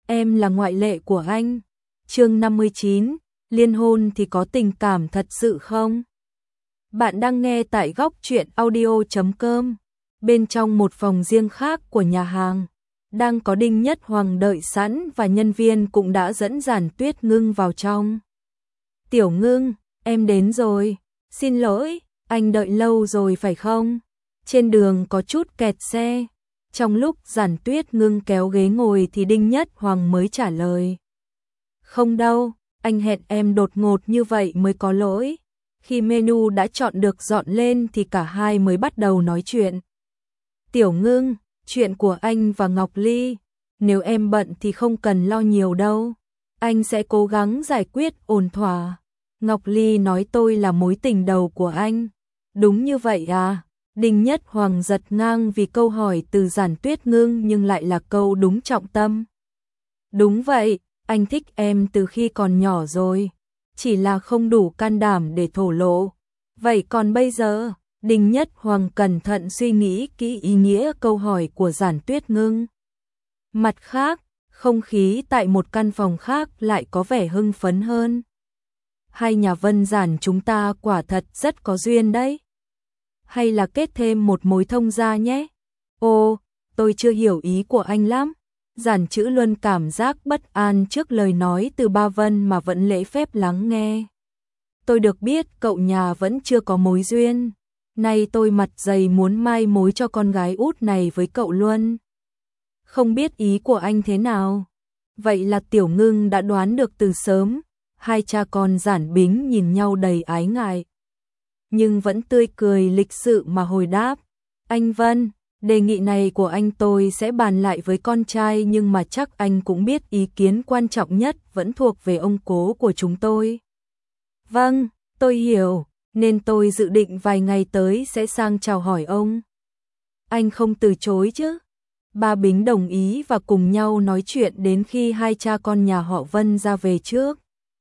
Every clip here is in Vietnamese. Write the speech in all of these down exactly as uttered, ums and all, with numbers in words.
em là ngoại lệ của anh. Chương năm mươi chín, liên hôn thì có tình cảm thật sự không? Bạn đang nghe tại góc truyện audio chấm com. Bên trong một phòng riêng khác của nhà hàng, đang có Đinh Nhất Hoàng đợi sẵn và nhân viên cũng đã dẫn Giản Tuyết Ngưng vào trong. Tiểu Ngưng, em đến rồi. Xin lỗi, anh đợi lâu rồi phải không? Trên đường có chút kẹt xe. Trong lúc Giản Tuyết Ngưng kéo ghế ngồi thì Đinh Nhất Hoàng mới trả lời. Không đâu, anh hẹn em đột ngột như vậy mới có lỗi. Khi menu đã chọn được dọn lên thì cả hai mới bắt đầu nói chuyện. Tiểu Ngưng, chuyện của anh và Ngọc Ly, nếu em bận thì không cần lo nhiều đâu. Anh sẽ cố gắng giải quyết ổn thỏa. Ngọc Ly nói tôi là mối tình đầu của anh. Đúng như vậy à? Đinh Nhất Hoàng giật ngang vì câu hỏi từ Giản Tuyết Ngưng nhưng lại là câu đúng trọng tâm. Đúng vậy, anh thích em từ khi còn nhỏ rồi, chỉ là không đủ can đảm để thổ lộ. Vậy còn bây giờ? Đinh Nhất Hoàng cẩn thận suy nghĩ kỹ ý nghĩa câu hỏi của Giản Tuyết Ngưng. Mặt khác, không khí tại một căn phòng khác lại có vẻ hưng phấn hơn. Hai nhà Vân Giản chúng ta quả thật rất có duyên đấy. Hay là kết thêm một mối thông gia nhé? Ô, tôi chưa hiểu ý của anh lắm. Giản Chữ Luân cảm giác bất an trước lời nói từ Ba Vân mà vẫn lễ phép lắng nghe. Tôi được biết cậu nhà vẫn chưa có mối duyên. Nay tôi mặt dày muốn mai mối cho con gái út này với cậu Luân. Không biết ý của anh thế nào? Vậy là Tiểu Ngưng đã đoán được từ sớm. Hai cha con Giản Bính nhìn nhau đầy ái ngại, nhưng vẫn tươi cười lịch sự mà hồi đáp. Anh Vân, đề nghị này của anh tôi sẽ bàn lại với con trai, nhưng mà chắc anh cũng biết ý kiến quan trọng nhất vẫn thuộc về ông cố của chúng tôi. Vâng, tôi hiểu, nên tôi dự định vài ngày tới sẽ sang chào hỏi ông. Anh không từ chối chứ? Ba Bính đồng ý và cùng nhau nói chuyện đến khi hai cha con nhà họ Vân ra về trước.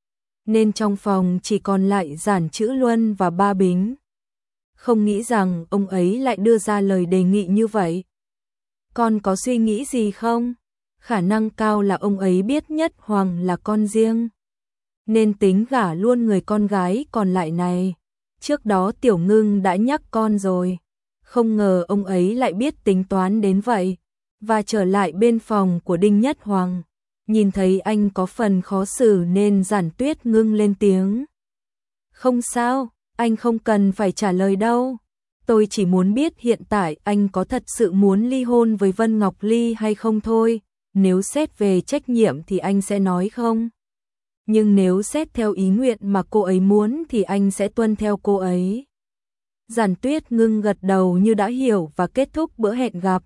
Nên trong phòng chỉ còn lại Giản Chữ Luân và Ba Bính. Không nghĩ rằng ông ấy lại đưa ra lời đề nghị như vậy. Con có suy nghĩ gì không? Khả năng cao là ông ấy biết Nhất Hoàng là con riêng, nên tính gả luôn người con gái còn lại này. Trước đó Tiểu Ngưng đã nhắc con rồi. Không ngờ ông ấy lại biết tính toán đến vậy. Và trở lại bên phòng của Đinh Nhất Hoàng, nhìn thấy anh có phần khó xử nên Giản Tuyết Ngưng lên tiếng. Không sao, anh không cần phải trả lời đâu. Tôi chỉ muốn biết hiện tại anh có thật sự muốn ly hôn với Vân Ngọc Ly hay không thôi. Nếu xét về trách nhiệm thì anh sẽ nói không. Nhưng nếu xét theo ý nguyện mà cô ấy muốn thì anh sẽ tuân theo cô ấy. Giản Tuyết Ngưng gật đầu như đã hiểu và kết thúc bữa hẹn gặp.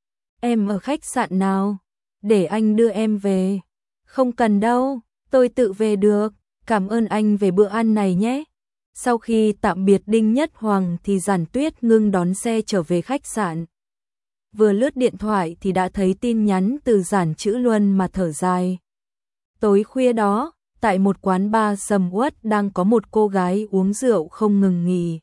Em ở khách sạn nào? Để anh đưa em về. Không cần đâu, tôi tự về được. Cảm ơn anh về bữa ăn này nhé. Sau khi tạm biệt Đinh Nhất Hoàng thì Giản Tuyết Ngưng đón xe trở về khách sạn. Vừa lướt điện thoại thì đã thấy tin nhắn từ Giản Chữ Luân mà thở dài. Tối khuya đó, tại một quán bar sầm uất đang có một cô gái uống rượu không ngừng nghỉ.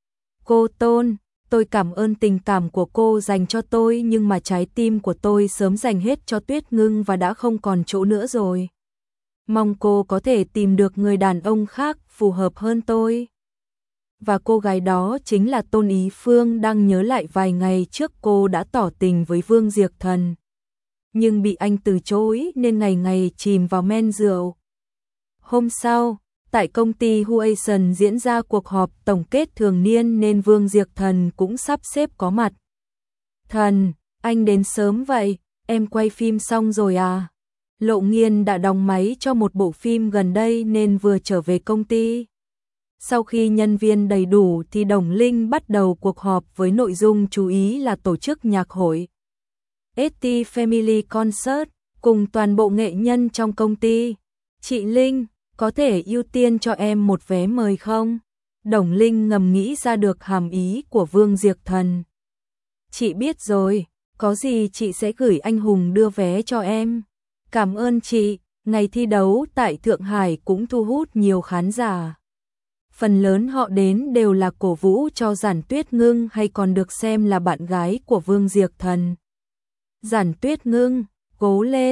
Cô Tôn, tôi cảm ơn tình cảm của cô dành cho tôi, nhưng mà trái tim của tôi sớm dành hết cho Tuyết Ngưng và đã không còn chỗ nữa rồi. Mong cô có thể tìm được người đàn ông khác phù hợp hơn tôi. Và cô gái đó chính là Tôn Ý Phương. Đang nhớ lại vài ngày trước cô đã tỏ tình với Vương Diệp Thần, nhưng bị anh từ chối nên ngày ngày chìm vào men rượu. Hôm sau, tại công ty Huason diễn ra cuộc họp tổng kết thường niên nên Vương Diệp Thần cũng sắp xếp có mặt. Thần, anh đến sớm vậy, em quay phim xong rồi à? Lộ Nghiên đã đóng máy cho một bộ phim gần đây nên vừa trở về công ty. Sau khi nhân viên đầy đủ thì Đồng Linh bắt đầu cuộc họp với nội dung chú ý là tổ chức nhạc hội ét tê Family Concert cùng toàn bộ nghệ nhân trong công ty. Chị Linh, có thể ưu tiên cho em một vé mời không? Đồng Linh ngầm nghĩ ra được hàm ý của Vương Diệp Thần. Chị biết rồi, có gì chị sẽ gửi anh Hùng đưa vé cho em. Cảm ơn chị. Ngày thi đấu tại Thượng Hải cũng thu hút nhiều khán giả. Phần lớn họ đến đều là cổ vũ cho Giản Tuyết Ngưng hay còn được xem là bạn gái của Vương Diệp Thần. Giản Tuyết Ngưng, cố lên,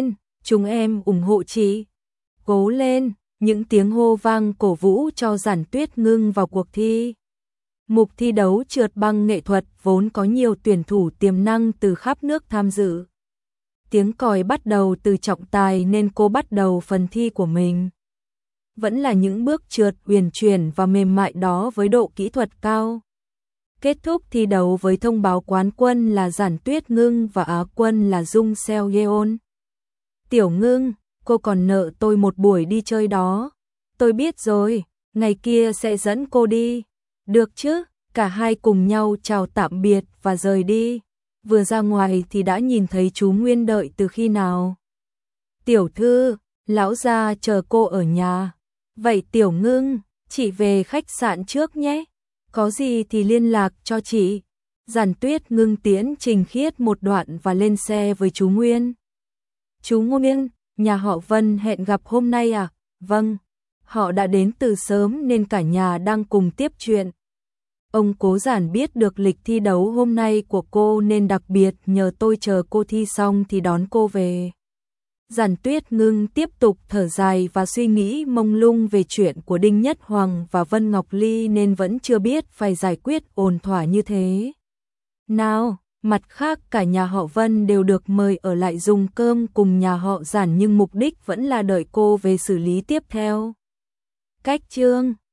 chúng em ủng hộ chị. Cố lên, những tiếng hô vang cổ vũ cho Giản Tuyết Ngưng vào cuộc thi. Mục thi đấu trượt băng nghệ thuật vốn có nhiều tuyển thủ tiềm năng từ khắp nước tham dự. Tiếng còi bắt đầu từ trọng tài nên cô bắt đầu phần thi của mình. Vẫn là những bước trượt uyển chuyển và mềm mại đó với độ kỹ thuật cao. Kết thúc thi đấu với thông báo quán quân là Giản Tuyết Ngưng và Á quân là Dung Seo Yeon. Tiểu Ngưng, cô còn nợ tôi một buổi đi chơi đó. Tôi biết rồi, ngày kia sẽ dẫn cô đi. Được chứ, cả hai cùng nhau chào tạm biệt và rời đi. Vừa ra ngoài thì đã nhìn thấy chú Nguyên đợi từ khi nào. Tiểu thư, lão gia chờ cô ở nhà. Vậy Tiểu Ngưng, chị về khách sạn trước nhé. Có gì thì liên lạc cho chị. Giản Tuyết Ngưng tiễn Trình Khiết một đoạn và lên xe với chú Nguyên. Chú Nguyên, nhà họ Vân hẹn gặp hôm nay à? Vâng, họ đã đến từ sớm nên cả nhà đang cùng tiếp chuyện. Ông Cố Giản biết được lịch thi đấu hôm nay của cô nên đặc biệt nhờ tôi chờ cô thi xong thì đón cô về. Giản Tuyết Ngưng tiếp tục thở dài và suy nghĩ mông lung về chuyện của Đinh Nhất Hoàng và Vân Ngọc Ly nên vẫn chưa biết phải giải quyết ổn thỏa như thế nào. Mặt khác cả nhà họ Vân đều được mời ở lại dùng cơm cùng nhà họ Giản nhưng mục đích vẫn là đợi cô về xử lý tiếp theo. Cách chương